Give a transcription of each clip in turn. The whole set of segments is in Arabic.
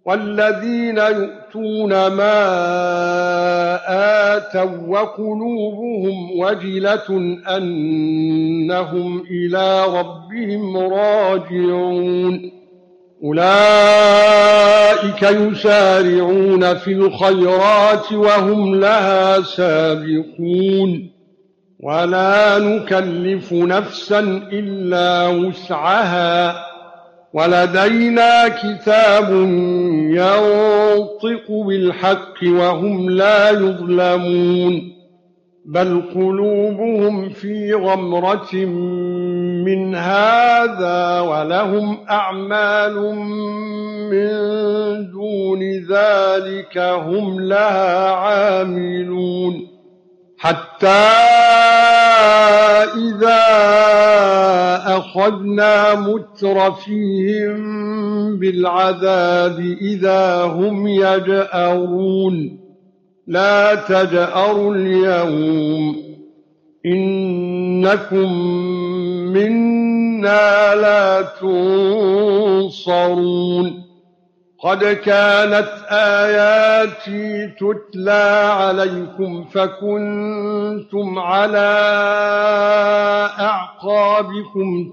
والذين يؤتون ما آتوا وقلوبهم وجلة أنهم إلى ربهم راجعون أولئك يسارعون في الخيرات وهم لها سابقون ولا نكلف نفسا إلا وسعها ولدينا كتاب ينطق بالحق وهم لا يظلمون بل قلوبهم في غمرة من هذا ولهم أعمال من دون ذلك هم لها عاملون حتى إذا أخذنا مترفيهم بالعذاب إذا هم يجأرون لا تجأروا اليوم إنكم منا لا تنصرون قد كانت آياتي تتلى عليكم فكنتم على أعقابكم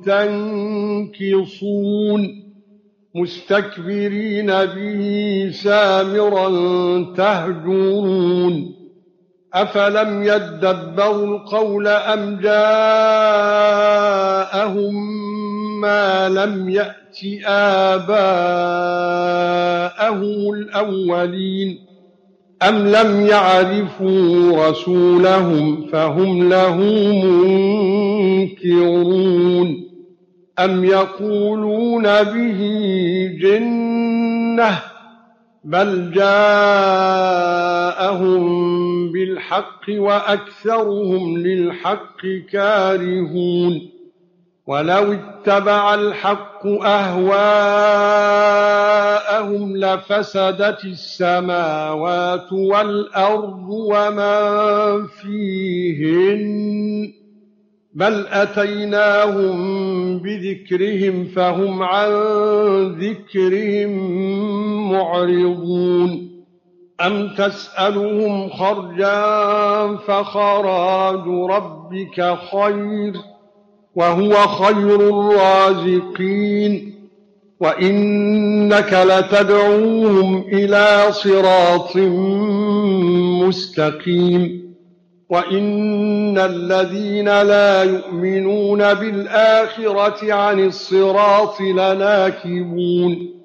تنكصون مستكبرين به سامرا تهجرون أفلم يدبروا القول أم جاءهم ما لم يأت آباءهم الأولين أم لم يعرفوا رسولهم فهم له منكرون أم يقولون به جنة بل جاءهم بالحق وأكثرهم للحق كارهون ولو اتبع الحق أهواءهم لفسدت السماوات والأرض ومن فيهن بل أتيناهم بذكرهم فهم عن ذكرهم معرضون أم تسألهم خرجا فخراج ربك خير وهو خير الرازقين وإنك لتدعوهم إلى صراط مستقيم وإن الذين لا يؤمنون بالآخرة عن الصراط لناكبون